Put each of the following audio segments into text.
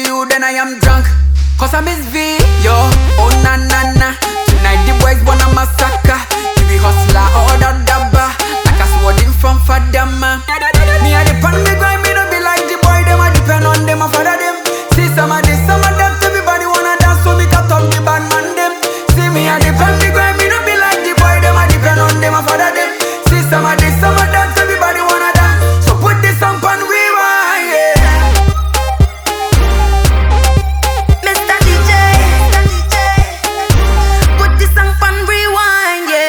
you, then I am drunk. Cause I miss V, yo, oh na na na. Tonight the boys wanna massacre. You be hustler or the dabba, like a sword in from Fadama. Me a depend me grind, me no be like the boy, them a depend on them, a father them. See some of this, some of them, everybody wanna dance, so me cut up the bad man them. See me a depend me grind, me no be like the boy, them a depend on them, a father them. See some of this, some of them, everybody wanna dance, so put this on pan rewind, yeah. Mr. DJ, put this on pan rewind, yeah.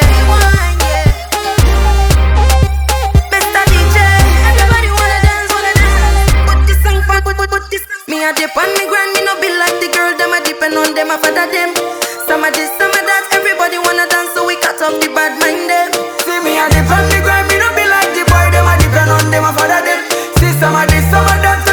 Mr. DJ, everybody wanna dance, put this on pan, put this. Me a dip on me grind, me no be like the girl, them a depend on them, a father them. Some of this, some of that, everybody wanna dance, so we cut off the bad mind them. See me a dip on me grind, me no be like the boy, them a depend on them, a father them. See some of this, some of that.